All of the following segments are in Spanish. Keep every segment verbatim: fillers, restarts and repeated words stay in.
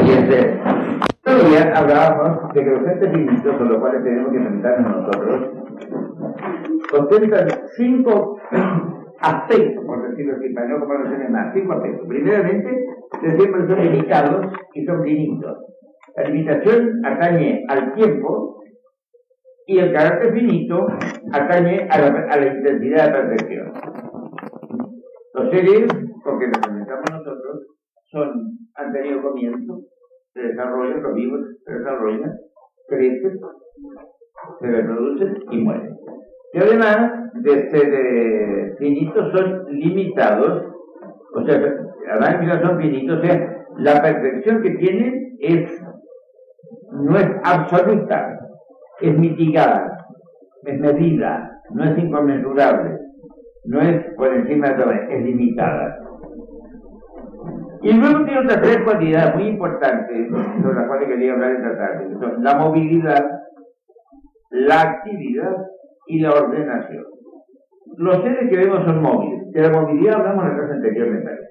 Fíjense, otro día hablábamos de que los entes finitos, con los cuales tenemos que enfrentarnos nosotros, contentan cinco aspectos, por decirlo así, para no conocerme más, cinco aspectos. Primeramente, que siempre son limitados y son finitos. La limitación atañe al tiempo y el carácter finito atañe a la, a la intensidad de perfección. Los seres, porque los enfrentamos nosotros, son, han tenido comienzo, se desarrollan, los vivos se desarrollan, crecen, se reproducen y mueren. Y además de ser eh, finitos, son limitados, o sea, además son finitos, o sea, la perfección que tienen es, no es absoluta, es mitigada, es medida, no es inconmensurable, no es por encima de todo, es limitada. Y luego tiene otras tres cualidades muy importantes, sobre las cuales quería hablar esta tarde, que son la movilidad, la actividad y la ordenación. Los seres que vemos son móviles. De la movilidad hablamos en la clase anterior, me parece.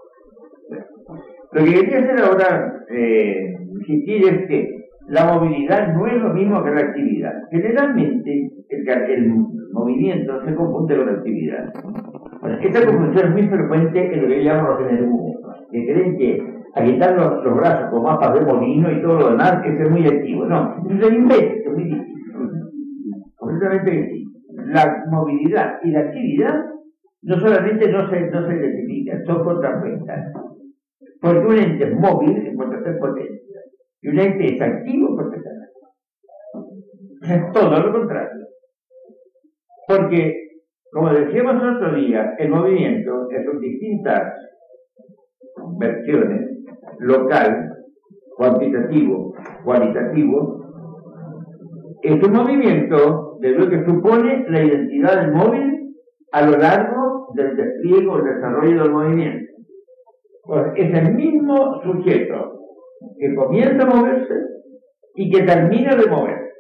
Lo que quería hacer ahora, eh, insistir, es que la movilidad no es lo mismo que la actividad. Generalmente, el, el movimiento se confunde con la actividad. Bueno, esta confusión es muy frecuente en lo que llaman los energúmenos, que creen que agitar los, los brazos con mapas de molino y todo lo demás es ser muy activo. No, eso es imbécil, es muy difícil. Completamente distinto. La movilidad y la actividad no solamente no se, no se identifican, son contrapuestas. Porque un ente es móvil en cuanto a ser potencia, y un ente es activo porque está nada. Es todo lo contrario. Porque, como decíamos el otro día, el movimiento en sus distintas versiones, local, cuantitativo, cualitativo, es un movimiento de lo que supone la identidad del móvil a lo largo del despliegue o el desarrollo del movimiento. Pues es el mismo sujeto que comienza a moverse y que termina de moverse.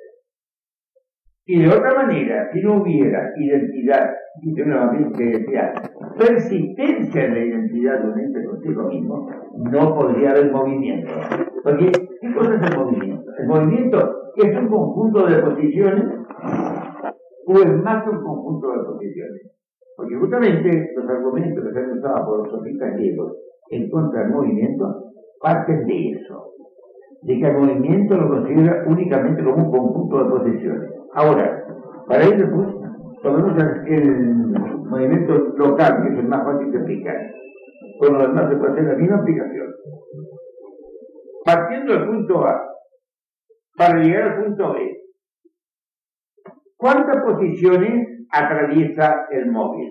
Y de otra manera, si no hubiera identidad, y de una manera que decía, persistencia en la identidad de un ente consigo mismo, no podría haber movimiento. Porque, ¿qué cosa es el movimiento? El movimiento es un conjunto de posiciones o es más que un conjunto de posiciones. Porque justamente los argumentos que se han usado por los sofistas griegos en contra del movimiento parten de eso, de que el movimiento lo considera únicamente como un conjunto de posiciones. Ahora, para ello, pues, tomemos el, el movimiento local, que es el más fácil de explicar. Con lo demás se puede hacer la misma aplicación. Partiendo del punto A, para llegar al punto B, ¿cuántas posiciones atraviesa el móvil?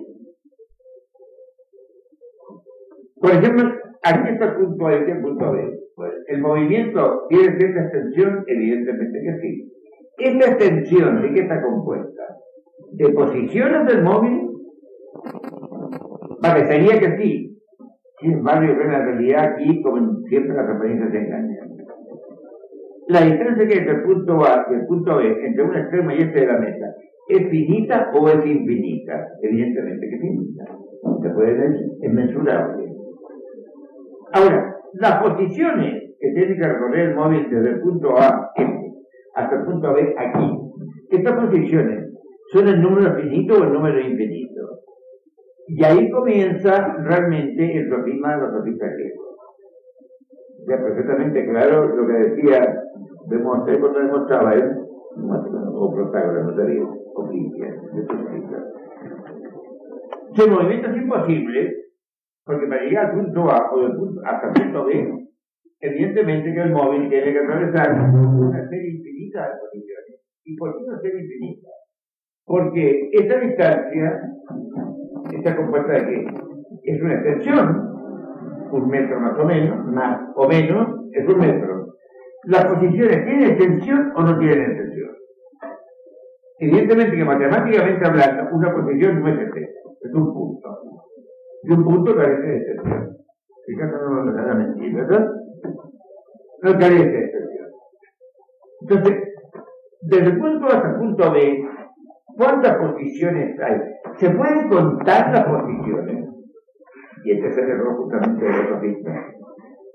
Por ejemplo, aquí está el punto A y aquí el punto B. Pues, ¿el movimiento tiene cierta extensión? Evidentemente que sí. ¿Esta extensión de qué está compuesta? ¿De posiciones del móvil? Parecería que sí. Sin embargo, en la realidad aquí, como siempre, las referencias se engañan. La distancia que hay entre el punto A y el punto B, entre un extremo y este de la mesa, ¿es finita o es infinita? Evidentemente que es finita. Se puede decir, es mensurable. Ahora, las posiciones que tiene que recorrer el móvil desde el punto A este, hasta el punto B aquí, estas posiciones son el número finito o el número infinito. Y ahí comienza realmente el sofisma de los sofistas griegos. Ya perfectamente claro lo que decía Demóstenes cuando demostraba él, o Protágoras, no sabía, o Critias, de estos sofistas. Si el movimiento es imposible, porque para llegar al punto A o del punto, hasta el punto B, evidentemente que el móvil tiene que atravesar una serie infinita de posiciones. ¿Y por qué una serie infinita? Porque esta distancia está compuesta de qué? Es una extensión, un metro más o menos, más o menos, es un metro. ¿Las posiciones tienen extensión o no tienen extensión? Evidentemente que matemáticamente hablando, una posición no es extensión, es un punto. Y un punto carece de extensión. Fíjate, no me van a mentir, ¿verdad? No carece de extensión. Entonces, desde el punto A hasta el punto B, ¿cuántas posiciones hay? ¿Se pueden contar las posiciones? Y este es el error justamente de los sofistas.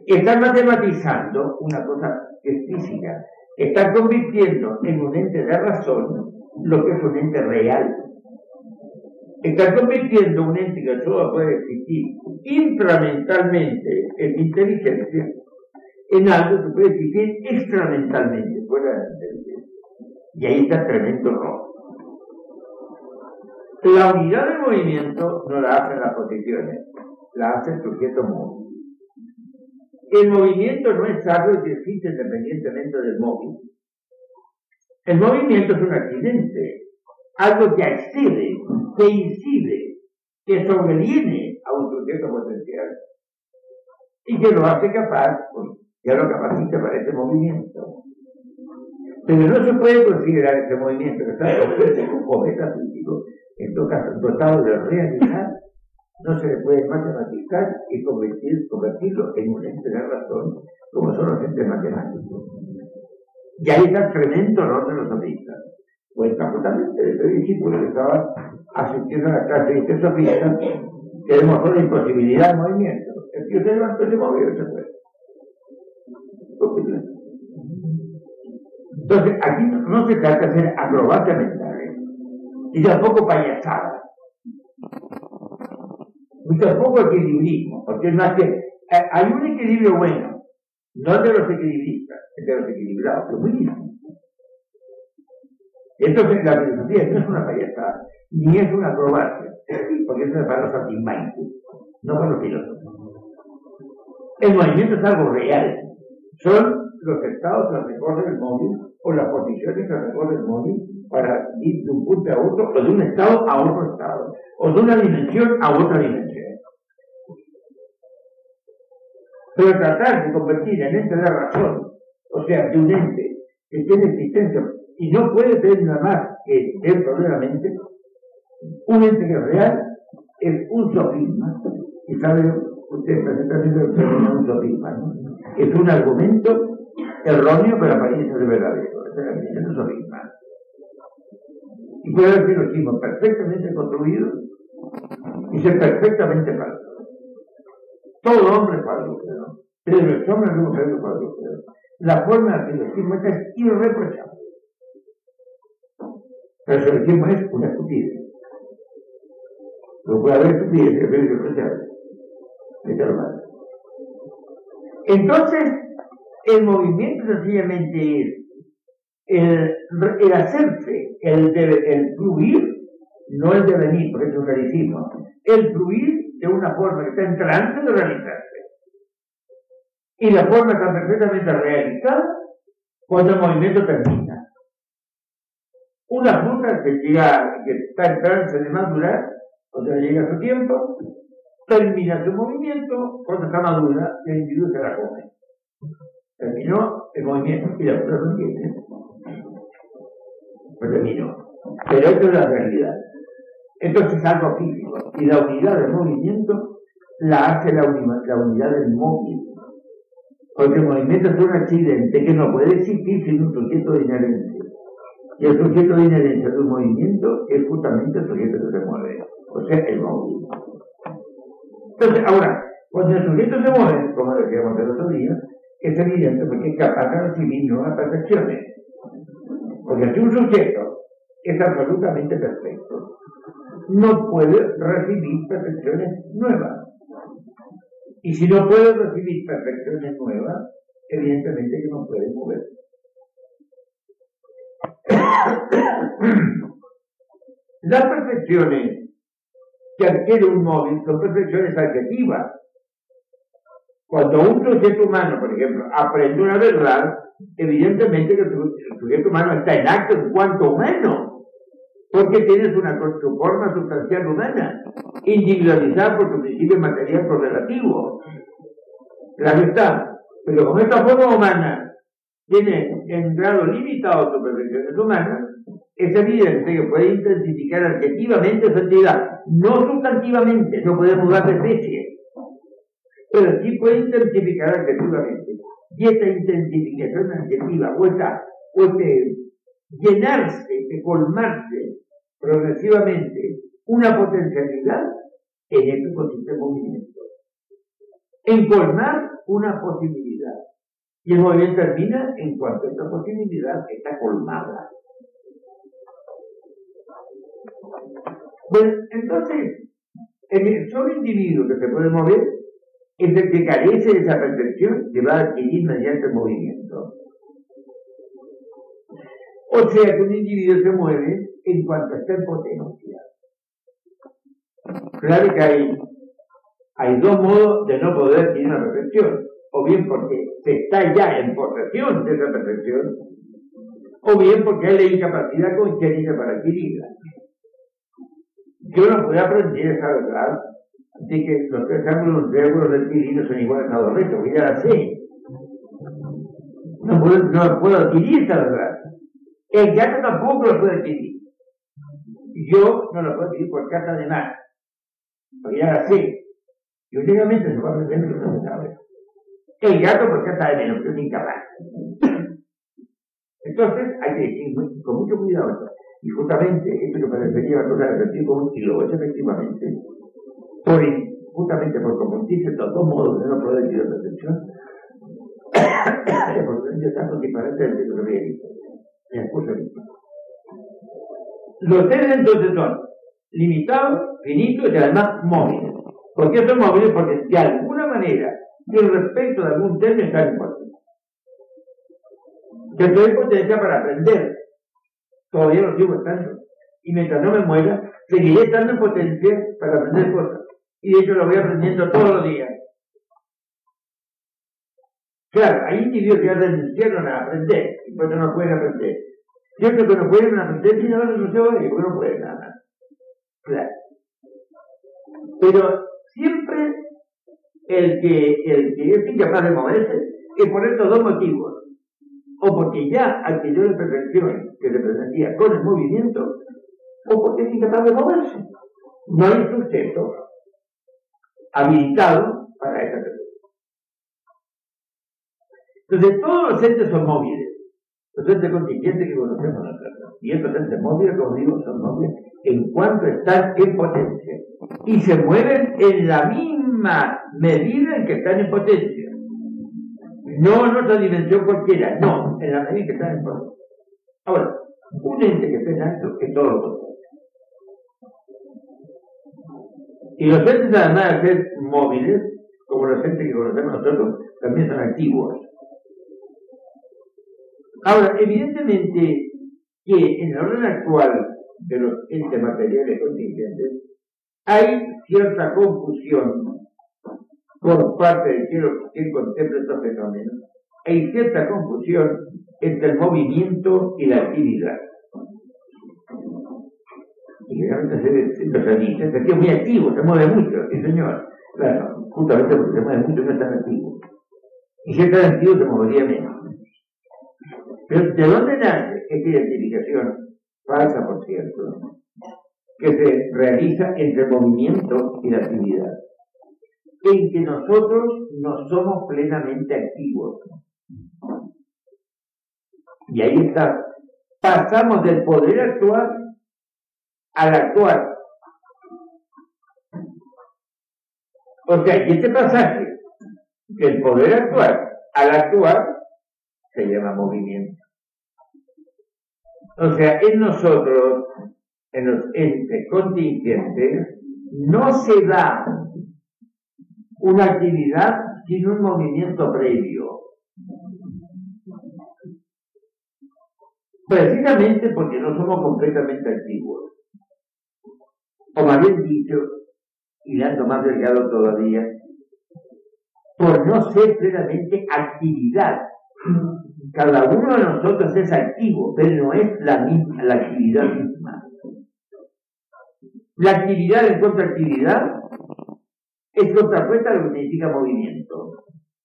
Está matematizando una cosa que es física, está convirtiendo en un ente de razón lo que es un ente real. Está convirtiendo un ente que solo puede existir intramentalmente en inteligencia en algo que puede existir extramentalmente fuera de la inteligencia. Y ahí está el tremendo error. La unidad de movimiento no la hacen las posiciones, la hace el sujeto móvil. El movimiento no es algo que existe independientemente del móvil. El movimiento es un accidente, algo que accede, que incide, que sobreviene a un sujeto potencial y que lo hace capaz, pues, ya lo capacita para ese movimiento. Pero no se puede considerar ese movimiento que está como metafísico, en todo caso, dotado de realidad, no se le puede matematizar y convertir, convertirlo en un ente de razón, como son los entes matemáticos. Y ahí está el tremendo error de los sofistas. Pues justamente de este discípulo que estaba asistiendo a la clase de este sofista, que demostró la imposibilidad del movimiento. El tío se levantó y se movió y se fue. Entonces, aquí no, no se trata de hacer acrobacias mentales, y tampoco payasadas. Y tampoco equilibrismo, porque es más que eh, hay un equilibrio bueno, no de los equilibristas, es de los equilibrados, que es buenísimo. Entonces la filosofía no es una payasada, ni es una acrobacia, porque eso es para los saltimbanquis, no para los filósofos. El movimiento es algo real, son los estados que recorren el móvil, o las posiciones que recorren el móvil, para ir de un punto a otro, o de un estado a otro estado, o de una dimensión a otra dimensión. Pero tratar de convertir en ente de razón, o sea, de un ente que tiene existencia, y no puede ser nada más que él verdaderamente, un ente que es real, es un sofisma, y sabe usted perfectamente lo que es un sofisma, ¿no? Es un argumento erróneo, pero apariencia de verdadero, es un sofisma. Y puede haber silogismos perfectamente construidos y ser perfectamente falsos. Todo hombre es cuadrúpedo, pero el hombre no es cuadrúpedo. La forma del silogismo es irreprochable. Pero el silogismo es una estupidez. Lo puede haber estupidez, pero es irreprochable. Es normal. Entonces, el movimiento sencillamente es el, el hacerse, el, de, el fluir, no el devenir, porque es un realicismo, el fluir de una forma que está en trance de realizarse. Y la forma está perfectamente realizada cuando el movimiento termina. Una fruta que, llega, que está en trance de madurar, cuando llega su tiempo, termina su movimiento, cuando está madura, el individuo se la come. Terminó el movimiento y la fruta no tiene. Pues terminó. Pero esto es la realidad. Entonces es algo físico. Y la unidad del movimiento la hace la, uni la unidad del móvil. Porque el movimiento es un accidente que no puede existir sin un sujeto de inherencia. Y el sujeto de inherencia de un movimiento es justamente el sujeto que se mueve. O sea, el móvil. Entonces, ahora, cuando el sujeto se mueve, como decíamos el otro día, es evidente porque es capaz de recibir nuevas percepciones. Porque si un sujeto es absolutamente perfecto, no puede recibir perfecciones nuevas. Y si no puede recibir perfecciones nuevas, evidentemente que no puede moverse. Las perfecciones que adquiere un móvil son perfecciones adjetivas. Cuando un sujeto humano, por ejemplo, aprende una verdad, evidentemente que el sujeto humano está en acto en cuanto humano, porque tienes una su forma sustancial humana, individualizada por su principio material correlativo. Claro está, pero con esta forma humana tiene en grado limitado sus perfecciones humanas, es evidente que puede intensificar adjetivamente su entidad, no sustantivamente, no puede mudar de especie, pero sí puede intensificar adjetivamente. Y esta intensificación adjetiva, o esta, o este llenarse, de colmarse progresivamente una potencialidad, en esto consiste el movimiento. en colmar una posibilidad. Y el movimiento termina en cuanto esta posibilidad está colmada. Pues entonces, el solo individuo que se puede mover es el que carece de esa percepción que va a adquirir mediante el movimiento. O sea que un individuo se mueve en cuanto está en potencia. Claro que hay, hay dos modos de no poder adquirir una perfección. O bien porque se está ya en posesión de esa perfección, o bien porque hay la incapacidad congénita para adquirirla. Yo no puedo aprender esa verdad de que los tres ángulos de ángulos rectilíneos son iguales a dos rectos, porque ya la sé. No puedo, no puedo adquirir esa verdad. El gato tampoco lo puede adquirir. Yo no lo puedo adquirir por carta de más, porque ya la sé. Y únicamente se va a aprender lo que no se sabe. El gato por carta de menos, que es incapaz. Entonces hay que decir con mucho cuidado esto. Y justamente esto que parecería una cosa de sentir común, y lo es efectivamente, por, justamente por convertirse estos dos modos de no poder adquirir la percepción, porque no tanto diferentes de lo que había visto. Los seres entonces son limitados, finitos y además móviles. ¿Por qué son móviles? Porque de alguna manera, con respecto de algún término, están en potencia. Yo estoy en potencia para aprender. Todavía lo sigo estando. Y mientras no me muera, seguiré estando en potencia para aprender cosas. Y de hecho lo voy aprendiendo todos los días. Claro, hay individuos que ya renunciaron a aprender, y por eso no pueden aprender. Cierto que no pueden aprender si no renunciaron a ellos, porque no pueden nada. Claro. Pero siempre el que, el que es incapaz de moverse es por estos dos motivos. O porque ya adquirió la perfección que se presentía con el movimiento, o porque es incapaz de moverse. No hay sujeto habilitado para esa perfección. Entonces, todos los entes son móviles. Los entes contingentes que conocemos nosotros. Y estos entes móviles, como digo, son móviles en cuanto están en potencia. Y se mueven en la misma medida en que están en potencia. No en otra dimensión cualquiera, no, en la medida en que están en potencia. Ahora, un ente que está en alto es todo lo contrario. Y los entes, además de ser móviles, como los entes que conocemos nosotros, también son activos. Ahora, evidentemente que en el orden actual de los entes materiales contingentes hay cierta confusión por parte de quien contempla estos fenómenos. Hay cierta confusión entre el movimiento y la actividad. Y realmente se dice, este tío es muy activo, se mueve mucho, sí señor. Claro, justamente porque se mueve mucho no es tan activo. Y si es tan activo se movería menos. Pero ¿de dónde nace esta identificación, falsa por cierto, que se realiza entre el movimiento y la actividad? En que nosotros no somos plenamente activos. Y ahí está. Pasamos del poder actuar al actuar. O sea, y este pasaje del poder actuar al actuar se llama movimiento. O sea, en nosotros, en los entes contingentes, no se da una actividad sin un movimiento previo. Precisamente porque no somos completamente activos. O más bien dicho, y dando más delgado todavía, por no ser plenamente actividad. Cada uno de nosotros es activo, pero no es la misma, la actividad misma. La actividad en contra actividad es contrapuesta a lo que significa movimiento.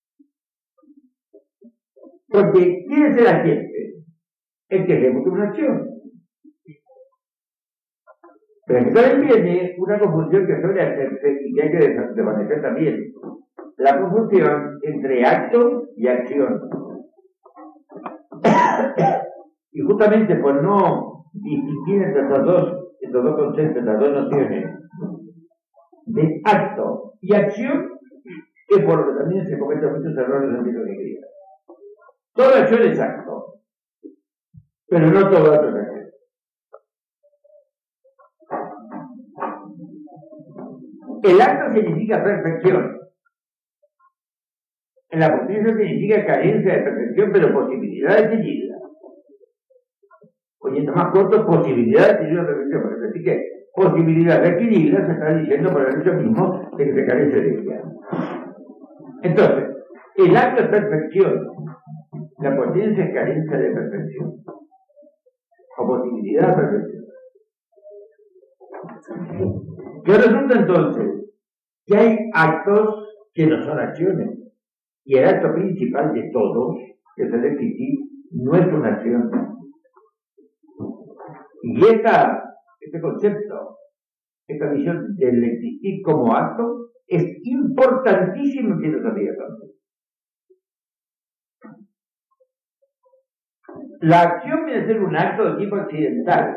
Porque ¿quién es el agente? El que ejecuta una acción. Pero aquí también viene una confusión que suele hacerse y que hay que desvanecer también. La confusión entre acto y acción. Y justamente por no distinguir entre estos dos, estos dos conceptos, estas dos nociones de acto y acción, es por lo que también se cometen muchos errores en la mitología. Toda acción es acto, pero no todo acto es acción. El acto significa perfección. En la potencia significa carencia de perfección, pero posibilidad de seguirla. Oyendo más corto, posibilidad de seguir la perfección. Así que posibilidad de adquirirla se está diciendo por el hecho mismo de que se carece de ella. Entonces, el acto es perfección, la potencia es carencia de perfección, o posibilidad de perfección. ¿Qué resulta entonces? Que hay actos que no son acciones, y el acto principal de todos, que es el existir, no es una acción. Y esta, este concepto, esta visión del existir como acto, es importantísimo en filosofía también. La acción viene a ser un acto de tipo accidental.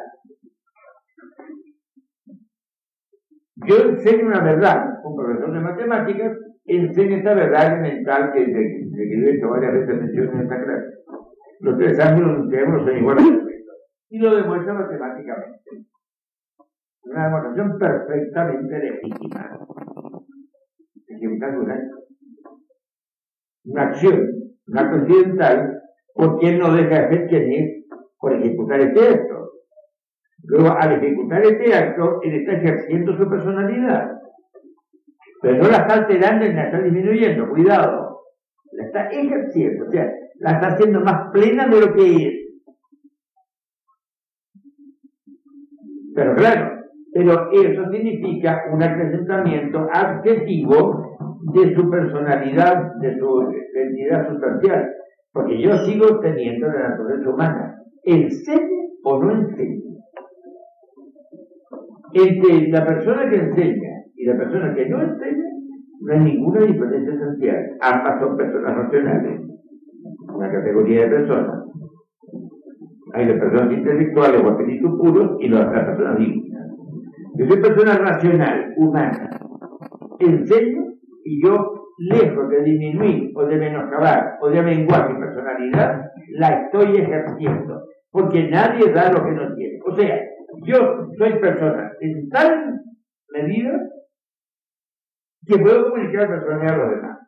Yo enseño una verdad, un profesor de matemáticas enseña esta verdad elemental que he hecho varias veces mención en esta clase. Los tres ángulos de un triángulo son iguales a perfectos. Y lo demuestra matemáticamente. Una demostración perfectamente legítima. Ejecutar un acto. Una acción, un acto accidental, porque él no deja de ser quien es por ejecutar este acto. Luego, al ejecutar este acto, él está ejerciendo su personalidad. Pero no la está alterando ni la está disminuyendo, cuidado. La está ejerciendo, o sea, la está haciendo más plena de lo que es. Pero claro, pero eso significa un acrecentamiento adjetivo de su personalidad, de su identidad sustancial. Porque yo sigo teniendo la naturaleza humana. ¿Enseña o no enseña? Entre la persona que enseña y la persona que no enseña, no hay ninguna diferencia esencial. Ambas son personas racionales. Una categoría de personas. Hay las personas intelectuales o espíritus puros y las personas divinas. Yo soy persona racional, humana. Enseño y yo, lejos de disminuir o de menoscabar o de menguar mi personalidad, la estoy ejerciendo. Porque nadie da lo que no tiene. O sea, yo soy persona en tal medida que puedo comunicar personalidad a los demás.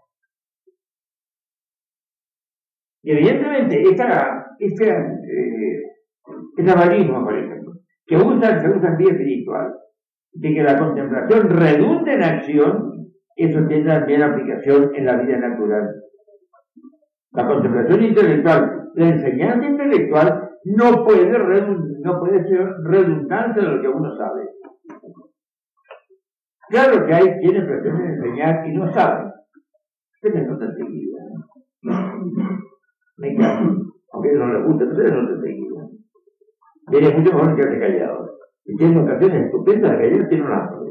Y evidentemente, esta, este, eh, este avarismo, por ejemplo, que usa, se usa en vía espiritual, de que la contemplación redunde en acción, eso tiene también aplicación en la vida natural. La contemplación intelectual, la enseñanza intelectual, no puede, redund, no puede ser redundante de lo que uno sabe. Claro que hay quienes pretenden enseñar y no saben. Ustedes no se enseguida. Me encanta. Aunque no les guste, ustedes no se enseguida. Viene mucho mejor que quedarse callados. Y tienen ocasiones estupendas de callar, tiene una hambre.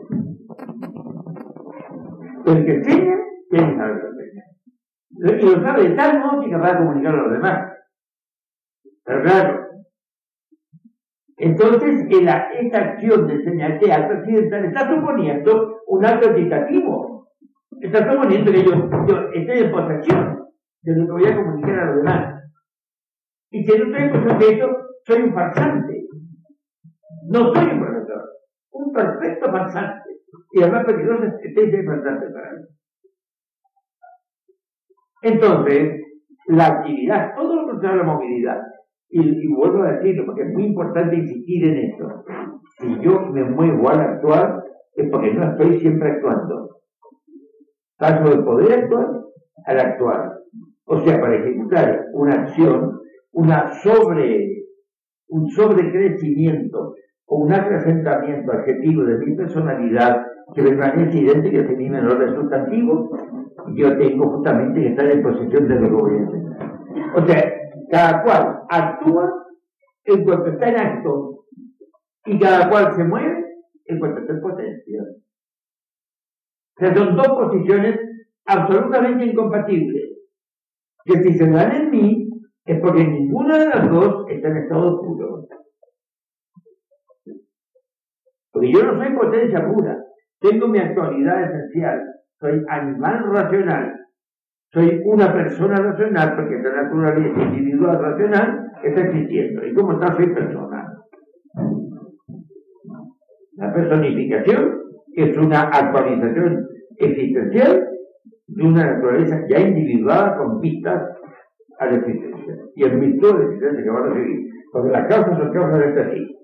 El que enseña, tiene que saber lo que enseña. Y lo sabe de tal modo que es capaz de comunicarlo a los demás. Pero claro, entonces esta, esta acción de enseñar, este acto accidental, está suponiendo un acto equitativo. Está suponiendo que yo, yo estoy en posesión de lo que voy a comunicar a los demás. Y si no estoy en posesión de esto, soy un farsante. No soy un profesor, un perfecto farsante. Y además peligroso es que esté farsante para mí. Entonces, la actividad, todo lo contrario a la movilidad, y, y vuelvo a decirlo porque es muy importante insistir en esto. Si yo me muevo al actuar, es porque no estoy siempre actuando. Paso de poder actuar al actuar. O sea, para ejecutar una acción, una sobre, un sobrecrecimiento o un acrecentamiento adjetivo de mi personalidad que permanece idéntica a mi menor de sustantivo, yo tengo justamente que estar en posesión de lo que voy a enseñar. O sea, cada cual actúa en cuanto está en acto y cada cual se mueve en cuanto está en potencia. O sea, son dos posiciones absolutamente incompatibles, que si se dan en mí es porque ninguna de las dos está en estado puro. Porque yo no soy potencia pura, tengo mi actualidad esencial, soy animal racional, soy una persona racional, porque esta naturaleza individual racional está existiendo. Y como tal, soy persona. La personificación es una actualización existencial de una naturaleza ya individuada con vistas a la existencia. Y en virtud de la existencia que van a seguir. Porque las causas son causas de este sí.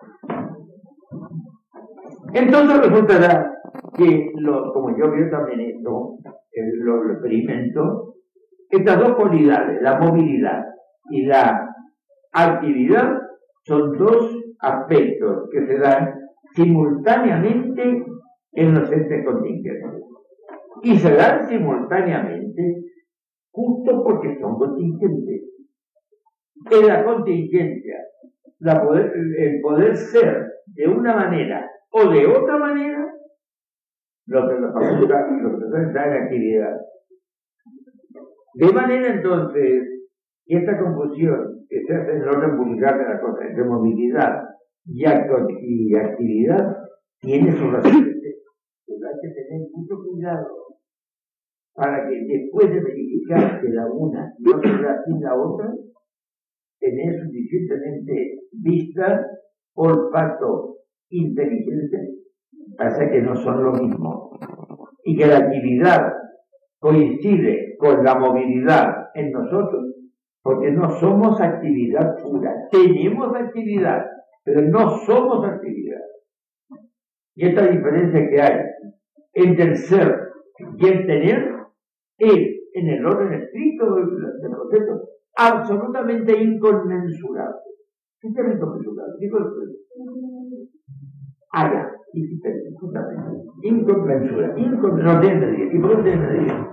Entonces resultará que, lo, como yo veo también esto, el, lo, lo experimento, estas dos cualidades, la movilidad y la actividad, son dos aspectos que se dan simultáneamente en los entes contingentes. Y se dan simultáneamente justo porque son contingentes. En la contingencia, la poder, el poder ser de una manera o de otra manera, lo que nos faculta y lo que nos da en actividad. De manera entonces, esta confusión que se hace en el orden vulgar de la cosa entre movilidad y, y actividad tiene su razón. Pero hay que tener mucho cuidado para que después de verificar que la una no se da sin la otra, tener suficientemente vista, olfato, inteligencia, para que no son lo mismo. Y que la actividad coincide con la movilidad en nosotros, porque no somos actividad pura. Tenemos actividad, pero no somos actividad. Y esta diferencia que hay entre el ser y el tener es, en el orden estricto del, del proceso, absolutamente inconmensurable. ¿Qué es inconmensurable? ¿Qué es allá? Inconmensurable. Inconmensurable. No tiene medida. ¿Y por qué tiene medida?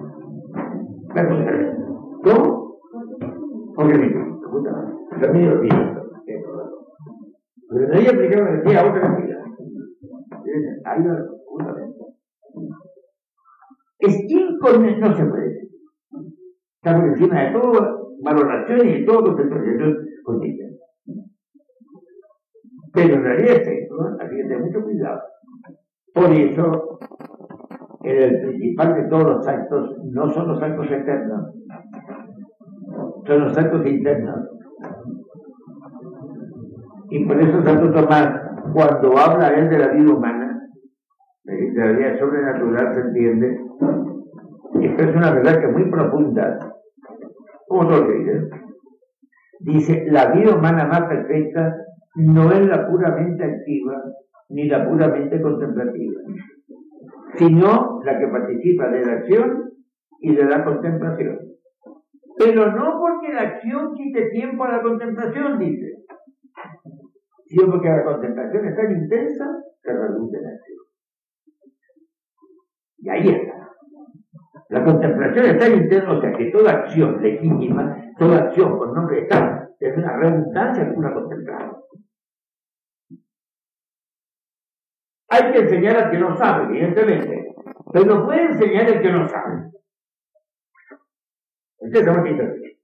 ¿Cómo? Porque me gusta, justamente. También lo pienso. Pero no hay aplicado energía a otra actividad. Ahí lo justamente. Es inconmensurable, no se puede decir. Está por encima de todo, valoración y de todo concepto contingente. Pero en realidad es esto, ¿no? Hay que tener mucho cuidado. Por eso, el principal de todos los actos no son los actos externos, son los actos internos. Y por eso Santo Tomás, cuando habla él de la vida humana, de la vida sobrenatural, se entiende, esto es una verdad que es muy profunda, como todos dicen. Dice, la vida humana más perfecta no es la puramente activa ni la puramente contemplativa, sino la que participa de la acción y de la contemplación. Pero no porque la acción quite tiempo a la contemplación, dice, sino porque la contemplación es tan intensa que reduce la acción. Y ahí está. La contemplación es tan intensa, o sea que toda acción legítima, toda acción con nombre de tal, es una redundancia que una contemplada. Hay que enseñar al que no sabe, evidentemente, pero no puede enseñar al que no sabe. Entonces, ¿cómo te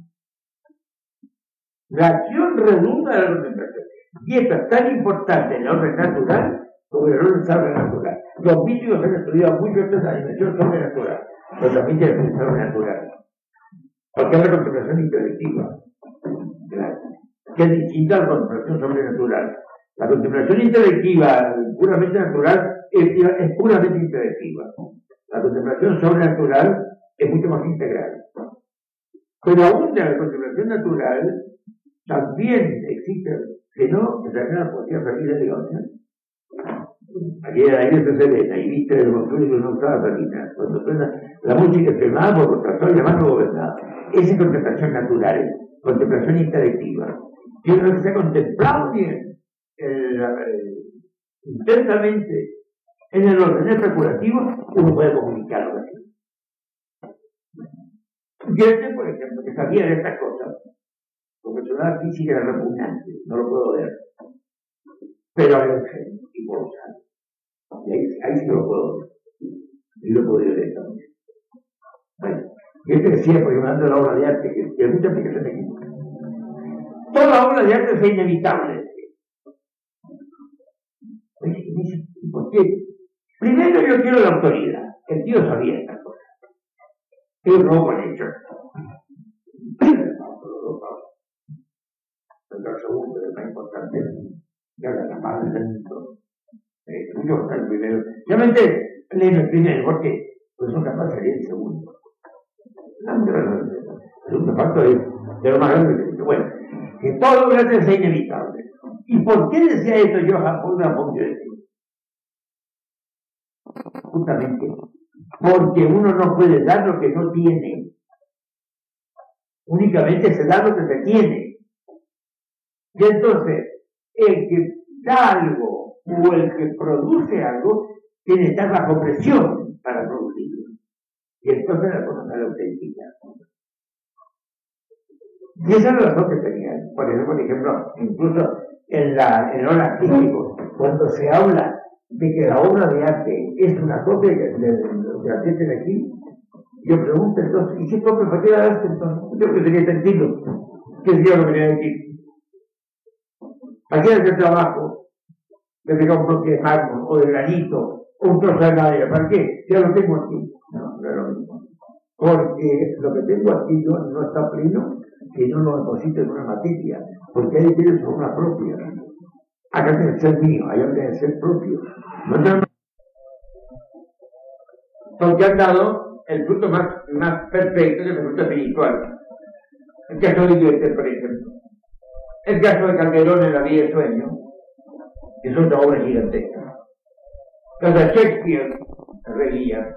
La acción redunda en la contemplación. Y esto es tan importante en el orden natural como en el orden sobrenatural. Los místicos han estudiado mucho esta dimensión sobrenatural, pero también tiene el sobrenatural. Porque es la contemplación intelectiva, claro, que es distinta a la contemplación sobrenatural. La contemplación intelectiva, puramente natural, es, es puramente intelectiva. La contemplación sobrenatural es mucho más integral. Pero aún de la contemplación natural, también existe, que no, que también la poesía perdida de Dios. Aquí en la iglesia serena, y viste el monstruo que no estaba perdida. Cuando suena la música firmada por los pastores llamando gobernado. Esa es contemplación natural, contemplación intelectiva. Que es lo que se ha contemplado bien. El, el, intensamente en el orden especulativo, uno puede comunicarlo así. Goethe, por ejemplo, que sabía de estas cosas, profesional física era repugnante, no lo puedo ver, pero era un genio y puedo usar. Y ahí, ahí sí lo puedo ver, y lo puedo ver también. Bueno, Goethe decía, porque me ando la obra de arte, que hay mucha aplicación aquí. Toda obra de arte es inevitable. ¿Por qué? Primero yo quiero la autoridad. El tío sabía estas cosas. Es robo por hecho. Lo segundo es más importante, ya la madre del mundo. Yo el primero. Realmente leen el primero, porque pues son capaces de leer el segundo. El segundo pacto es de lo más grande que dice. Bueno, que todo grande sea inevitable. ¿Y por qué decía esto yo a una Ponte de Jesús? Justamente porque uno no puede dar lo que no tiene. Únicamente se da lo que se tiene. Y entonces, el que da algo o el que produce algo tiene que estar bajo presión para producirlo. Y entonces la cosa sale auténtica. Y esa es la razón que tenía. Por eso, por ejemplo, incluso en, la, en el orden artístico, cuando se habla de que la obra de arte es una copia de, de, de lo que hacen aquí, yo pregunto entonces, ¿y qué copia para qué la arte entonces? Yo creo que sería sentido. ¿Qué es Dios lo que quería decir? Aquí hace el trabajo de pegar un bloque de mármol o de granito o un trozo de madera. ¿Para qué? Ya lo tengo aquí. No, no es lo mismo. Porque lo que tengo aquí yo no está pleno si no lo deposito en una materia. Porque ahí tiene su forma propia. Acá tiene que ser mío, allá tiene que ser propio. No tengo... Porque han dado el fruto más, más perfecto, que es el fruto espiritual. El caso de Goethe, por ejemplo. El caso de Calderón en La vida y el sueño, que es otra obra gigantesca. El caso de Shakespeare, el Rey Lear.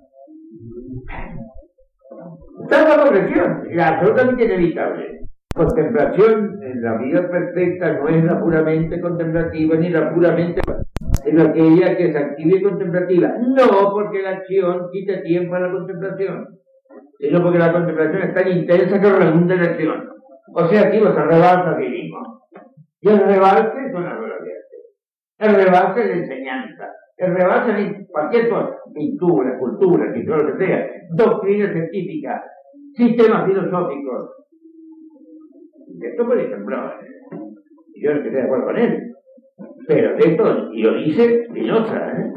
Está la progresión, era absolutamente inevitable. Contemplación en la vida perfecta no es la puramente contemplativa ni la puramente, sino aquella que es activa y contemplativa. No porque la acción quite tiempo a la contemplación, sino porque la contemplación es tan intensa que redunda en la acción. O sea, aquí se rebalsa a sí mismo. Y el rebalse son las obras de arte. El rebalse es la enseñanza. El rebalse es cualquier cosa. Pintura, cultura, todo lo que sea. Doctrina científica. Sistemas filosóficos. Esto, por ejemplo, yo no estoy de acuerdo con él. Pero esto, y lo dice Spinoza, ¿eh?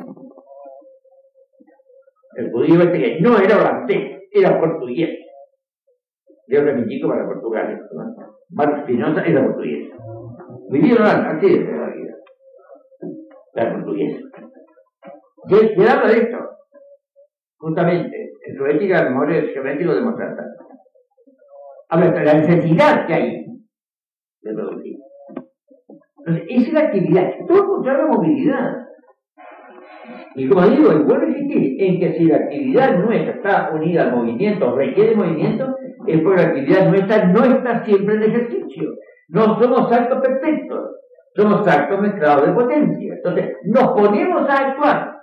El judío este que no era holandés, era portugués. Yo reivindico para Portugal. Marx Spinoza era portugués. Vivía en Holanda, así es la vida. Era portugués. Y él habla de esto, justamente, en su ética de memorias geométricos de Mozart. Habla de la necesidad que hay de producir. Entonces, esa es la actividad, todo contrario a la movilidad. Y como digo, y vuelvo a insistir, en que si la actividad nuestra está unida al movimiento, requiere movimiento, es porque la actividad nuestra no está siempre en ejercicio. No somos actos perfectos, somos actos mezclados de potencia. Entonces, nos ponemos a actuar.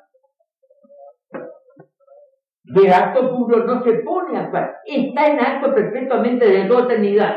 De acto puro no se pone a actuar, está en acto perfectamente desde toda eternidad.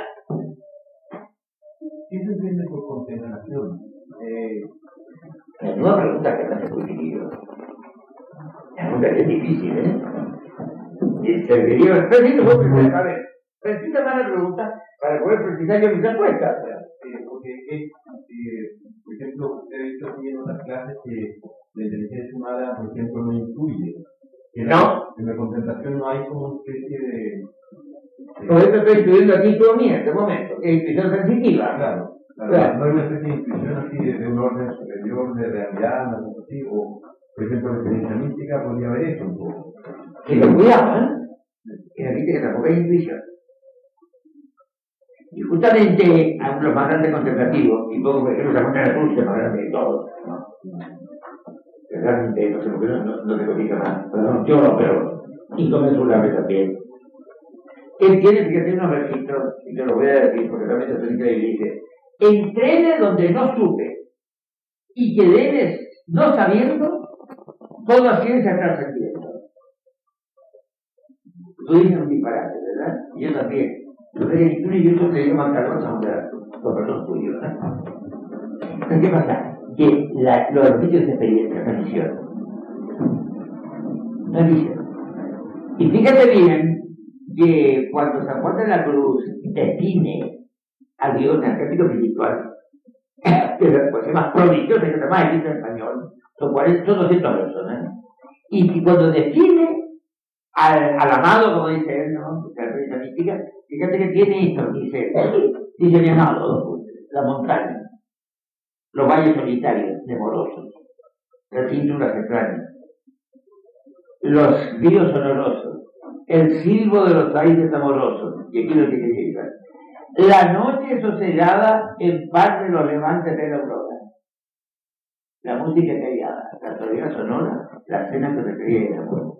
¿Qué se entiende por contemplación? Eh, la nueva pregunta que me hace Cuchillo. La pregunta que es difícil, ¿eh? Y serviría. Pero vos precisar, a ver, precisa más la pregunta para poder precisar yo mis respuestas. Eh, porque, eh, por ejemplo, usted ha dicho también en otras clases que la inteligencia humana, por ejemplo, no influye. En la, No. En la contemplación no hay como una especie de. Por eso estoy estudiando aquí todo mío en este momento, que es intuición sensitiva. Claro, claro, claro. no hay una especie de intuición así de, de un orden superior, de realidad, algo así, o por ejemplo la experiencia mística podría haber eso un poco. Que lo cuidado, ¿eh? Que admite que tampoco hay intuición. Y justamente a uno de los más grandes contemplativos, y pongo por ejemplo la Montaña de Rusia, más grande de todos, ¿no? Que realmente no sé por qué no, no, no se cotiza más, perdón, yo no, pero inconmensurable también. Él tiene que tener unos registros, y te lo voy a decir porque realmente es increíble, dice: entrene donde no supe, y que debes, no sabiendo, toda ciencia está sentiendo. Tú dices un disparate, ¿verdad? Y yo también. Lo que tú y yo te digo más cosas son los perdón tuyos, ¿no? Entonces, ¿qué pasa? Que la, los ejercicios de experiencia, la visión. La visión. Y fíjate bien que cuando San Juan de la Cruz define a Dios en el capítulo espiritual, que es la cosa más prodigiosa que se llama escrito en español, son, cuarenta, son doscientos versos, ¿eh? Y, y cuando define al, al amado, como dice él, ¿no? La experiencia mística, fíjate que tiene esto, dice, dice mi amado, la montaña, los valles solitarios, demorosos, las cinturas extrañas, los ríos sonorosos, el silbo de los aires amorosos, y aquí lo que quería llegar. La noche sosegada en paz de los levantes de la aurora. La música callada, la soledad sonora, la cena que requería el amor.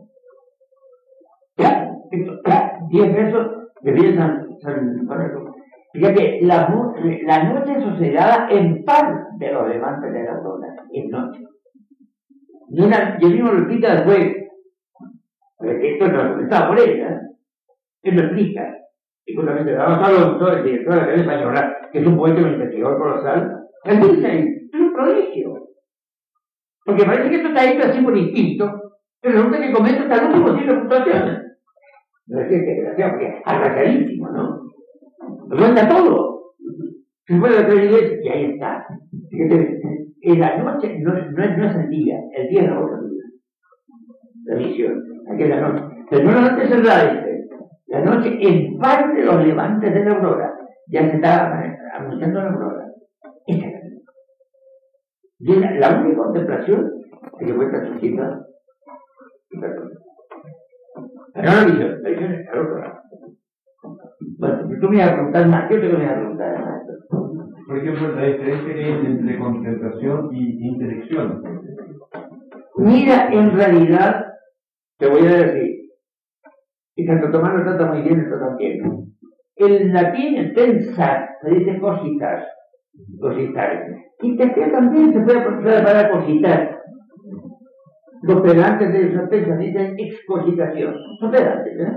Diez versos de bien San, San Juan. Fíjate, la, la noche sosegada en paz de los levantes de la aurora. Es noche. Y una, yo mismo lo explica después. Porque esto no está por ella. Él lo explica. Y justamente le vamos a los autores, el director de la Academia Española, que es un poeta, un investigador colosal. Él dice ahí, es un prodigio. Porque parece que esto está hecho así por instinto, pero resulta que comenta hasta el último siglo de puntuaciones. No es que es desgraciado, porque arrasadísimo, ¿no? Lo cuenta todo. Se puede ver el día y ahí está. Fíjate, en la noche no, no, es, no es el día, el día es la otra vida. La visión, aquí es la noche. Pero no la noche es la este. La noche en paz de los levantes de la aurora. Ya se está anunciando la aurora. Esta es la noche. Y la, la única contemplación es que cuenta su cita y perdón. Pero no la visión, la visión es al otro lado. Bueno, si tú me vas a preguntar más, yo te voy a preguntar. Por ejemplo, la diferencia que hay entre contemplación y intelección. Mira, en realidad, te voy a decir, y Santo Tomás lo trata muy bien, esto también. En latín, el pensar, se dice cositar, cositar. Y te también se puede aprovechar para cositar. Los pedantes de esos pensas dicen excositación. Son pedantes, ¿eh?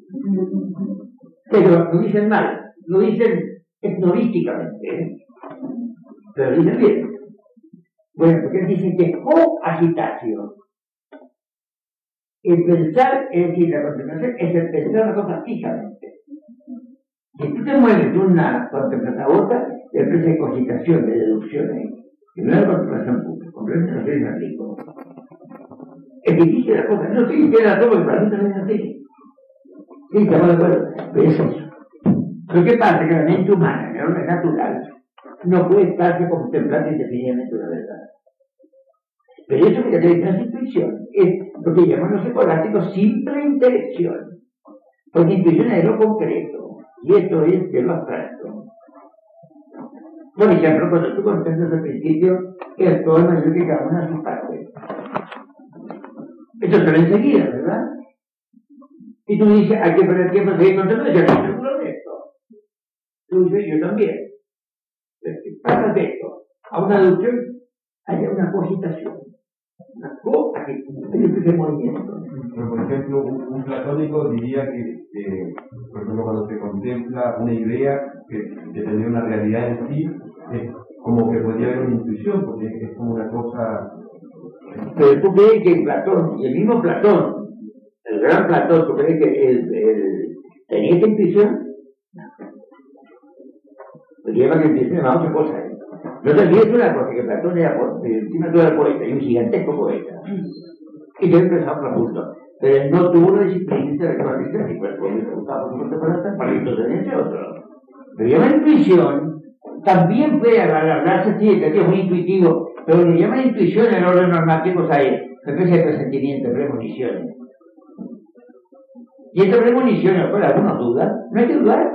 Pero lo dicen mal, lo dicen etnovísticamente, ¿eh? Pero lo dicen bien. Bueno, porque dicen que coagitación. El pensar, es decir, la contemplación, es el pensar una cosa fijamente. Si tú te mueves de una contemplación a otra, después hay cogitación, de deducción ahí. Que no es contemplación pura, completamente no soy más rico. Es difícil la cosa, no sé si queda todo, porque para mí también es así. Sí, estamos de acuerdo, pero es eso. Pero ¿qué pasa? Que la mente humana, en el orden natural, no puede estarse contemplando indefinidamente una verdad. Pero eso que te no es intuición, es lo que llaman los escolásticos simple intelección. Porque intuición es de lo concreto, y esto es de lo abstracto. Por ejemplo, cuando tú contemplas al principio, es todo mayor que cada una de sus partes. Esto se ve enseguida, ¿verdad? Y tú dices, hay que perder tiempo en seguir contemplando, yo estoy seguro de esto. Tú dices, yo también. Pasas de esto a una deducción, hay una cogitación. Una co-agitación de movimiento. Pero, por ejemplo, un, un platónico diría que, eh, por ejemplo, cuando se contempla una idea que, que tendría una realidad en sí, es como que podría haber una intuición, porque es como una cosa. Pero tú crees que Platón, y el mismo Platón, el gran Platón, ¿tú crees que el, el, tenía esta intuición? Pues lleva que intuición a otra cosa. ¿eh? No te olvides una cosa, que Platón era por encima de todo el poeta, y un gigantesco poeta. Y yo he empezado a punto. Pero él no tuvo una disciplina intelectual y pues cuando le gustaba por supuesto para estar para esto tenía ese otro. Pero llama intuición, también puede hablarse así, que es muy intuitivo, pero le llaman intuición en el orden normal, ¿qué cosa es? Una especie de presentimiento, premoniciones. Y esta premonición, a lo cual algunos dudan, no hay que dudar.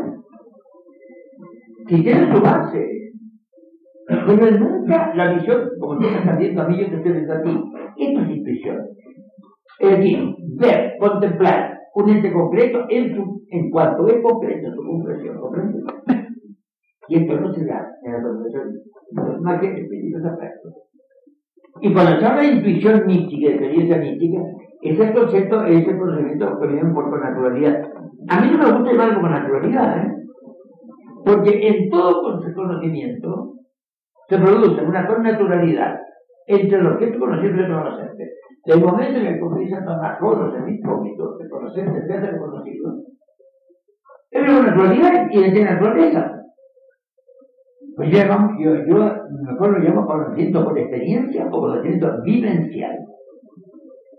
Si tiene su base. Pero nunca la visión, como tú estás haciendo a mí, yo te estoy diciendo a ti, esto es intuición. Es decir, ver, contemplar un ente concreto en, su, en cuanto es concreto, en su concreción, ¿comprendes? Y esto no se da en la contemplación, no es más que espíritus abstractos. Y cuando se habla de intuición mística, de experiencia mística, ese concepto es el conocimiento que viene por naturalidad. A mí no me gusta llamarlo como naturalidad, ¿eh? Porque en todo conocimiento se produce una connaturalidad entre el objeto conocido y el conocente. Del momento en el que comienzan a tomar todos los incógnitos, el conocente se hace reconocido, es una naturalidad y es de naturaleza. Pues yo, yo, yo mejor lo llamo conocimiento por experiencia o conocimiento vivencial.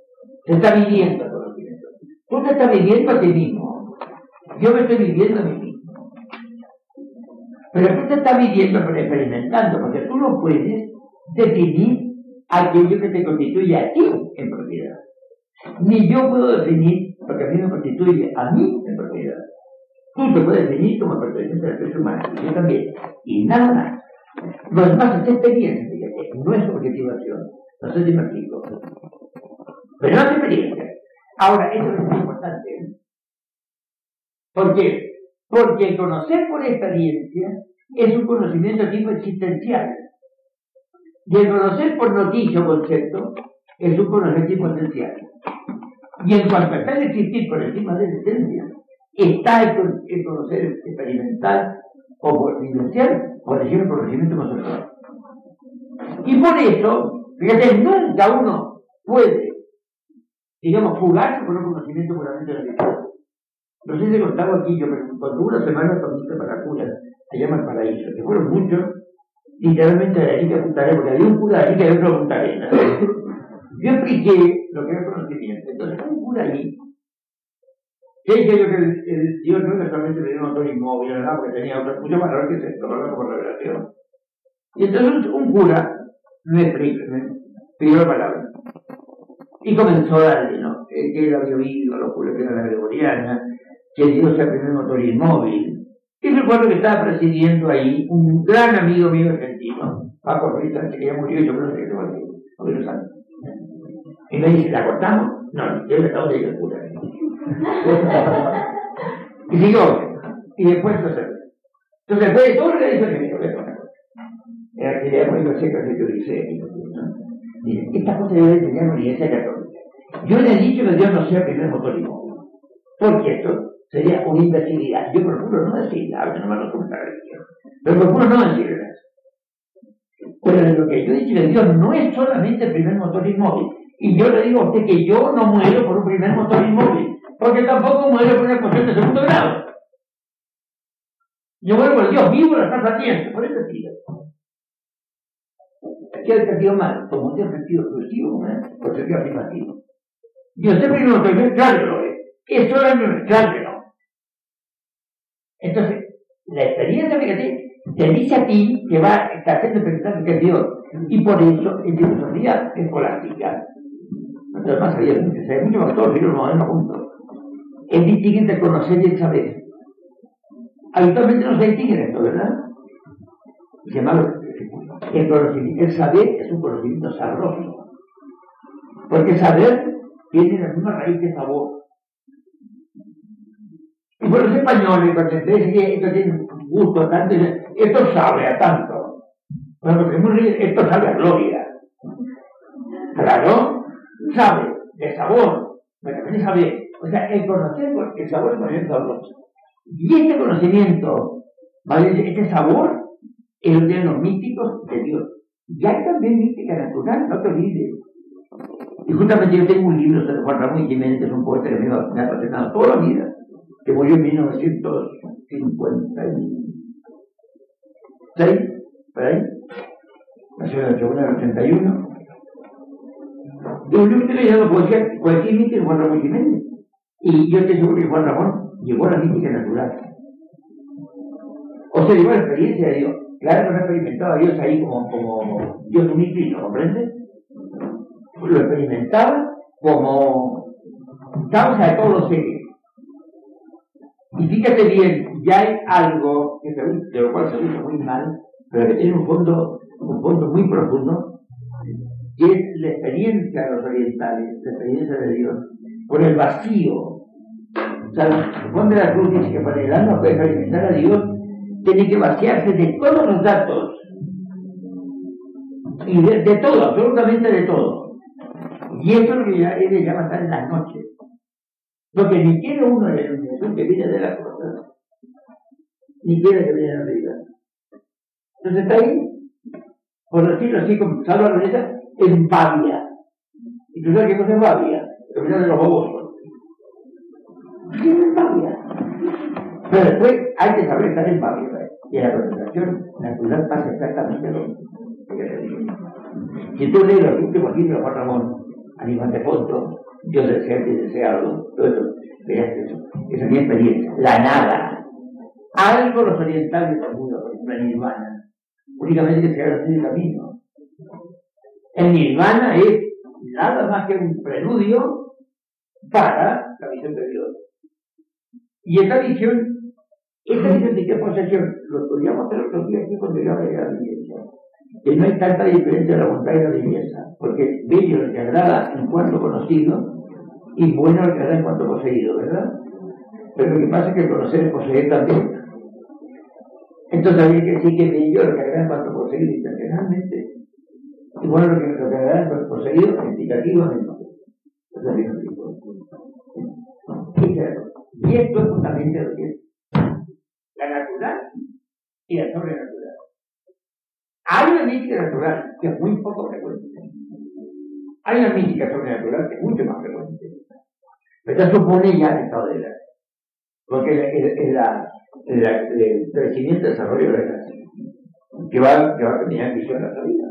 Se está viviendo el conocimiento. Tú te estás viviendo a ti mismo. Yo me estoy viviendo a mí mismo. Pero tú te estás viviendo, pero experimentando, porque tú no puedes definir aquello que te constituye a ti en propiedad. Ni yo puedo definir lo que a mí me constituye a mí en propiedad. Tú te puedes definir como perteneciente a la especie humana, y yo también, y nada más. Lo demás es experiencia, fíjate, no es objetivación. No sé si me explico. Pero no es experiencia. Ahora, esto es muy importante. ¿Por qué? Porque conocer por experiencia es un conocimiento tipo existencial. Y el conocer por noticia o concepto es un conocimiento tipo esencial. Y en cuanto está el existir por encima de la esencia, está el, el conocer experimental o por vivencial, por decir el conocimiento conceptual. Y por eso, fíjate, nunca uno puede, digamos, fugarse por un conocimiento puramente religioso. No sé si lo estaba aquí yo, pero cuando una semana comiste para curas, allá en el paraíso, que fueron muchos, literalmente de Arica a Punta Arenas, porque había un cura de Arica y otro de Punta Arenas. Yo expliqué lo que era el conocimiento. Entonces, hay un cura allí, que dije yo que el, el Dios no necesariamente me dio un autor inmóvil, ¿verdad? Porque tenía otra mucho valor que se tomaba como revelación. Y entonces un, un cura me explica, me pidió la palabra. Y comenzó a darle, ¿no? Que él había oído, lo curas que era la gregoriana, que Dios es el primer motor inmóvil. Y recuerdo que estaba presidiendo ahí un gran amigo mío argentino, Paco Ruiz, que ya murió y yo creo que lo digo, no lo sabe. Y me dice, ¿la cortamos? No, yo le estaba de el cura. Y siguió, y después lo sé. Entonces, después de todo lo que dijo, me dijo, ¿qué cosa? Era que le había podido hacer que yo dice, mire, esta cosa yo le enseñé a la Iglesia Católica. Yo le he dicho que Dios no sea el primer motor inmóvil. Porque esto sería una imbecilidad. Yo procuro no decirla, a veces no me lo resulta religioso. Pero procuro no decirla. Pero lo que yo he dicho que Dios no es solamente el primer motor inmóvil. Y yo le digo a usted que yo no muero por un primer motor inmóvil, porque tampoco muero por una cuestión de segundo grado. Yo muero por Dios vivo, la está paciente, por eso sigue. Aquí hay sentido mal, como tiene sentido exclusivo, ¿eh? Por sentido afirmativo. Dios es el primer motor inmóvil, claro que lo es. Es solamente, claro que no. Entonces, la experiencia, fíjate, te dice a ti que va a estar haciendo pensar que es Dios. Y por eso, en filosofía escolástica, entonces más allá de que se mucho más todos los libros modernos juntos, es distingue entre conocer y el saber. Habitualmente no se distingue esto, ¿verdad? Se llama el conocimiento. El saber es un conocimiento sabroso. Porque saber tiene la misma raíz de sabor. Y por los españoles, cuando se dice que esto tiene un gusto tanto, esto sabe a tanto. Bueno, porque esto sabe a gloria. Claro, sabe de sabor, pero también sabe. O sea, el conocer, el sabor es conocimiento sabroso. Y este conocimiento, ¿vale? Este sabor, es lo que tienen los místicos de Dios. Ya hay también mística natural, no te olvides. Y justamente yo tengo un libro de Juan Ramón Jiménez, que es un poeta que me ha apasionado toda la vida, que murió en mil novecientos cincuenta y seis, por ahí, nació en el ochenta y uno. Y un libro que le llama poesía, poesía y mística de Juan Ramón Jiménez. Y yo estoy seguro que Juan Ramón llegó a la mística natural. O sea, llegó a la experiencia de Dios. Claro que no experimentaba a Dios ahí como, como Dios unitrino, ¿comprendes? Lo experimentaba como causa de todos los seres. Y fíjate bien, ya hay algo que se, de lo cual se usa muy mal, pero que tiene un fondo, un fondo muy profundo, que es la experiencia de los orientales, la experiencia de Dios, por el vacío. O sea, Juan de la Cruz dice que para el alma puede experimentar a Dios, tiene que vaciarse de todos los datos, y de, de todo, absolutamente de todo. Y eso es lo que él le llama estar en las noches. Porque ni quiere uno de la iluminación que viene de la cosa, ni quiere que viene de la realidad. Entonces está ahí, por decirlo así, como Salva Reneta, en Babia. ¿Y tú sabes qué cosa es Babia? Que viene de los babosos. ¿Qué es Babia? Pero después hay que saber estar en Babia, ¿verdad? Y la concentración natural pasa exactamente lo mismo. Si tú lees los últimos libros de Juan Ramón, Animal de Fondo, Dios deseante y deseado, todo eso, eso, esa es mi experiencia, la nada. Algo los orientales del mundo, por ejemplo, el nirvana, únicamente que se haga así de camino. El nirvana es nada más que un preludio para la visión de Dios. Y esta visión, esta visión de qué posesión, lo estudiamos el otro día aquí cuando yo hablé de la belleza, que no hay tanta diferencia de la bondad y la belleza, porque bello lo que agrada en cuanto conocido y bueno lo que agrada en cuanto poseído, ¿verdad? Pero lo que pasa es que conocer es poseer también. Entonces habría que decir que bello lo que agrada en cuanto poseído intencionalmente y bueno lo que, lo que agrada en cuanto poseído indicativamente. Y esto es justamente lo que es la natural y la sobrenatural. Hay una mística natural que es muy poco frecuente. Hay una mística sobrenatural que es mucho más frecuente. Pero eso supone ya el estado de gracia. Porque es la, la, el crecimiento y desarrollo de la gracia. Que va, que va a tener visión de la vida.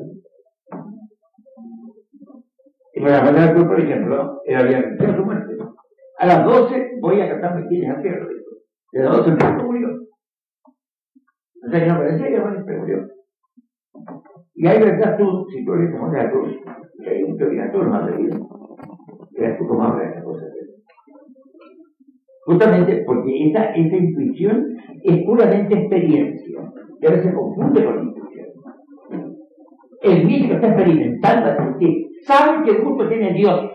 Y para la manera que, por ejemplo, era bien de su muerte. A las doce voy a cantar mentiras al cielo. De las doce en punto murió. O sea que no parecía que Juan se murió. Y ahí verdad tú, si tú eres como de la cruz, que hay un teoría más de vida. Verás tú cómo habla de esa cosa. Justamente porque esa, esa intuición es puramente experiencia. Y ahora se confunde con la intuición. El místico está experimentando a sentir. Sabe qué gusto tiene Dios.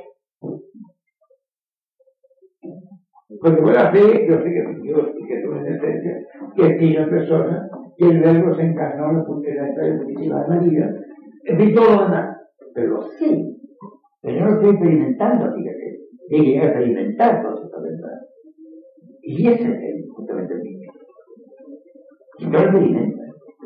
Porque por la fe, yo sé que Dios y que tú en esencia, que es Dios persona, que el verbo se encarnó en la puntera de la María, en fin, todo lo demás. Pero lo sé. Pero yo lo estoy experimentando, fíjate. Tiene que llegar a experimentar todas estas verdades. Y ese es justamente el mío. Si no lo experimenta.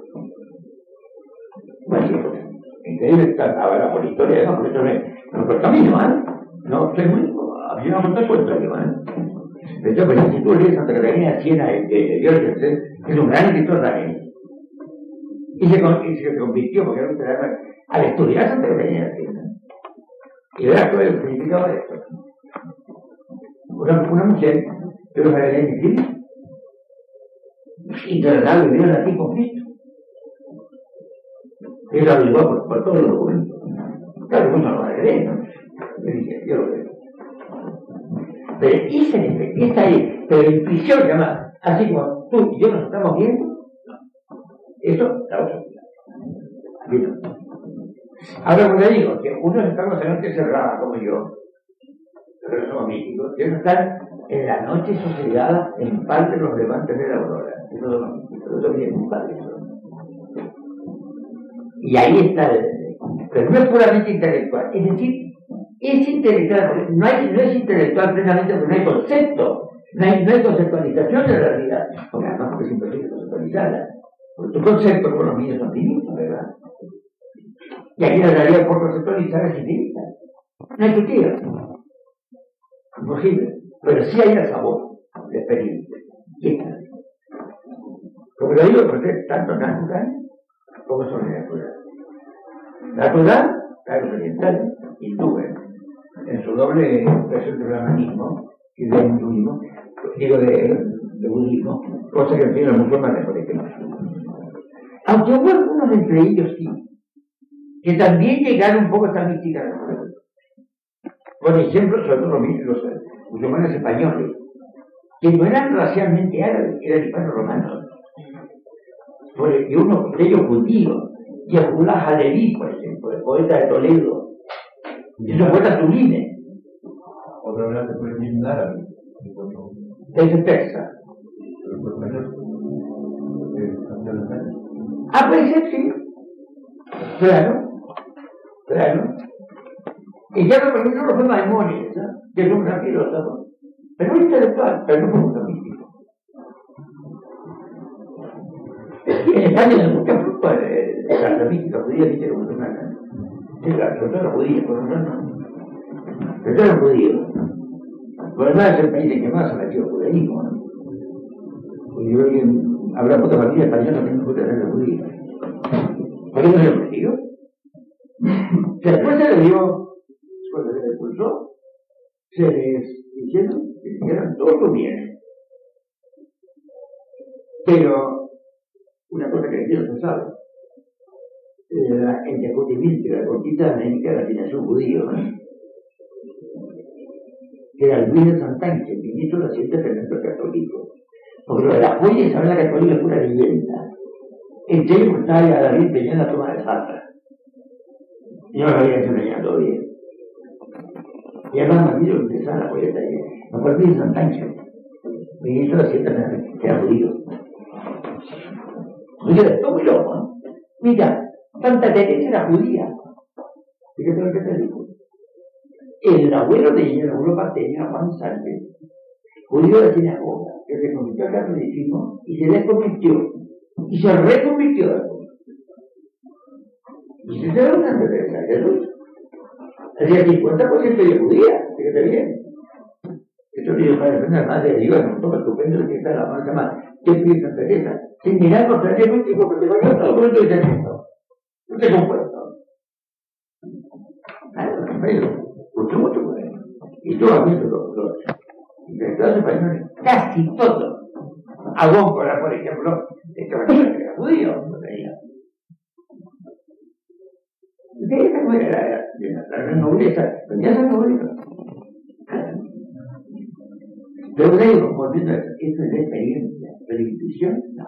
Bueno, increíble estar ahora por la historia, ¿no? Porque esto no es camino, ¿eh? No, soy muy. A mí me gusta cuenta que van. De hecho, pero si tú lees Santa Catarina de Siena de Jorgensen, es un gran escritor también. Y se, y se convirtió, porque era un terapeuta, al estudiar Santa Catarina de Siena. Y verás todo el significado de esto. Una, una mujer que los había escrito y trataba de vivir en latín con Cristo. Y lo averiguó por, por todos los documentos. Claro, uno no lo agregué, ¿no? Le dije, yo lo veo. Pero esa es, esa es, pero la intuición llama, así como tú y yo nos estamos viendo, eso la otra. Ahora, como le digo, que unos estamos en noche cerrada, como yo, pero somos místicos, y otros están en la noche sosegada, en parte los levantes de la aurora. Eso viene muy padre. Y ahí está, el, pero no es puramente intelectual, es decir, es intelectual, porque no, hay, no es intelectual plenamente porque no hay concepto, no hay, no hay conceptualización de la realidad, porque además porque es imposible conceptualizarla, porque tu concepto con los míos son finitos, ¿verdad? Y aquí la realidad por conceptualizar es infinita, no hay sentido, imposible, pero sí hay el sabor de experiencia, como lo digo, porque es tanto natural como sobrenatural. Natural, claro, oriental, hindú, en su doble expresión de brahmanismo y de hinduismo, digo de, de budismo, cosa que en fin los musulmanes, por ejemplo. Aunque hubo algunos entre ellos sí, que también llegaron un poco a esta mística. Por ejemplo, sobre todo los, los musulmanes españoles, que no eran racialmente árabes, eran hispano-romanos. Y uno de ellos judíos, y Abdullah Jalelí, por ejemplo, el poeta de Toledo, y su poeta sublime. Otra vez se puede decir árabe. Ese es persa. Ah, puede ser, sí. Claro, claro. Y ya no, no lo fue Maimónides, ¿no? Que es un gran filósofo, pero muy intelectual, pero no muy místico. En España hay mucha fruta de la mística judía, dice que musulmana. Sí, claro, sobre todo los judíos, por lo menos. Sobre todo los judíos. Por lo menos es el país en que más se metió el judaísmo, ¿no? Porque yo creo que habrá muchas familias españolas que no pueden ser judíos. ¿Por qué no se lo metió? Después se le dio, después se le expulsó, se les dijeron que hicieran todos los bienes. Pero una cosa que aquí no se sabe, la, el descubrimiento de la conquista de América la financiación un judío, ¿no? Que era Luis de Santángel, ministro de Hacienda Fernando Católico. Porque lo de la joya y saber la católica es pura leyenda. Entre ellos estaba ya David Peña en la toma de Salta. Yo no había enseñado todavía. Y además Matillo empezaba la joya ahí. No fue Luis de Santángel, ministro de Hacienda, que era judío. Oye, esto muy loco, ¿no? Mira, Santa Teresa era judía. Fíjate lo que te digo. El abuelo de ella, el abuelo paterno, Juan Sánchez, judío de la sinagoga, que se convirtió al catolicismo y se desconvirtió. Y se reconvirtió. Y se llama Santa Teresa de Jesús. Hacía cincuenta por ciento de judía, fíjate bien. Esto que yo para defender más de Dios, no toma estupendo que está la marca más. ¿Qué pide Santa Teresa? Sin mirar contrariamente, porque te va a quedar todo por el esto. No te compuesto. Claro, pero, mucho, mucho por ahí. Y tú has visto los los interesados españoles, casi todo. Agóncora, por ejemplo, estaba que era judío, no tenía. De esa manera era la gran nobleza, tenía esa nobleza. Pero le digo, volviendo a eso, eso es de experiencia, pero intuición, no.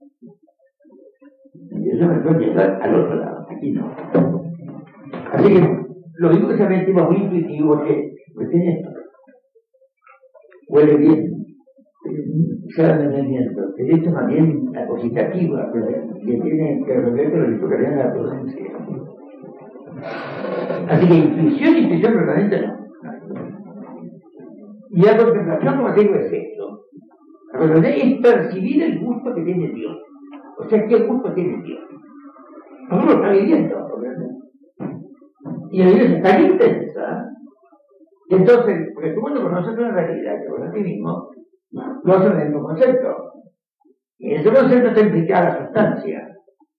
Eso me puede llevar al otro lado, aquí no. Así que lo digo que se me estima muy intuitivo porque pues tiene esto. Huele bien, sabe de movimiento, pero esto más bien la cositativa, que tiene que resolver con el que le la prudencia. Así que intuición, intuición permanente no. Y la contemplación, como digo, es esto. La contemplación es percibir el gusto que tiene Dios. O sea, ¿qué gusto tiene Dios? Uno lo está viviendo, obviamente. Y la vida es tan intensa. Y entonces, porque tú cuando conoces una realidad que conoces a ti mismo, lo haces en el mismo concepto. Y ese concepto está implicado a la sustancia.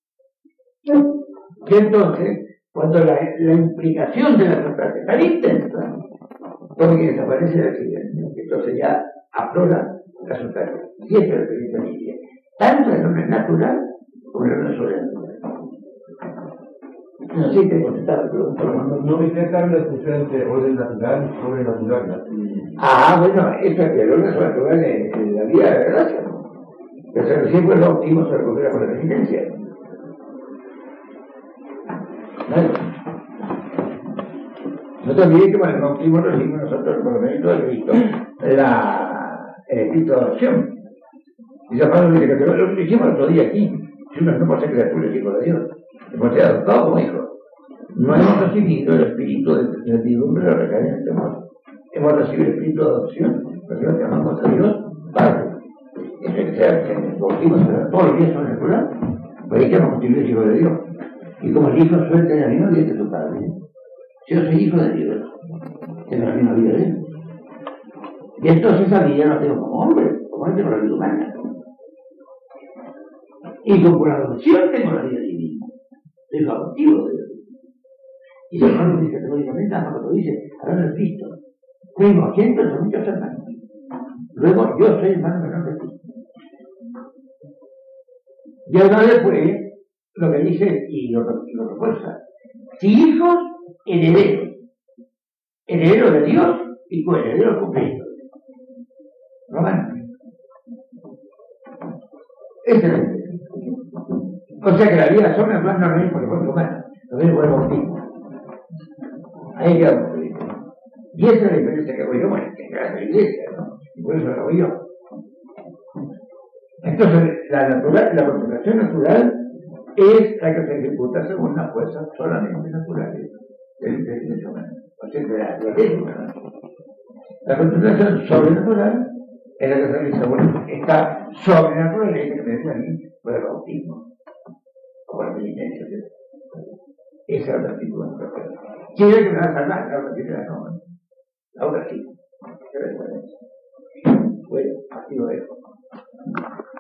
Y entonces, cuando la, la implicación de la sustancia es tan intensa, todo que desaparece el accidente, entonces ya aflora la sustancia. Y esa es la experiencia limpia. Tanto en el orden natural como en el orden sobrenatural. No sé si te contestaba la pregunta. No, no me interesa la discusión entre orden natural y sobrenatural. Ah, bueno, eso es que el orden sobrenatural en, en la vida de la gracia, ¿no? Pero recién fue lo óptimo se recupera con la resistencia. ¿Vale? No te olvides que con el bautismo recibimos nosotros por el mérito de Cristo la, el espíritu de adopción. Y se Pablo dice que lo hicimos el otro día aquí. Si uno no puede ser criatura, el hijo de Dios, hemos sido adoptados como hijos. No hemos recibido el espíritu de certidumbre de la recaída en el temor. Hemos recibido el espíritu de adopción, porque nos llamamos a Dios Padre. Es que sea que en el bautismo todos los días son el plural, pues ahí que hemos constituido hijo de Dios. Y como el hijo suelta en la misma vida que su padre. Yo soy hijo de Dios, tengo la misma vida de él. Y entonces esa vida no tengo como hombre, como él tengo la vida humana. Y como la adopción tengo la vida divina. Soy adoptivo de Dios. Y San Pablo dice teóricamente, además lo dice, hablando de Cristo. Primogénito entre muchos hermanos. Luego yo soy hermano menor de Cristo. Y además después, lo que dice, y lo, lo refuerza, si hijos, herederos, heredero de Dios y coheredero con Cristo. Romano. Excelente. O sea que la vida sobrenatural no es por el cuerpo humano, lo es por el bautismo. Ahí quedamos. Y esa es la diferencia que hago yo, bueno, que gracias a la iglesia, ¿no? Y por eso lo hago yo. Entonces, la natural, la contemplación natural es la que se ejecuta según las fuerzas solamente naturales del inteligencia humana. O sea, de la naturaleza humana. La contemplación sobrenatural es la que se realiza según esta sobrenaturaleza que me decía a mí por el bautismo. O por la penitencia. Esa es la actitud de la persona. Quiere que me va a salvar, la otra primera no. La otra sí. ¿Qué diferencia? Bueno, así lo dejo.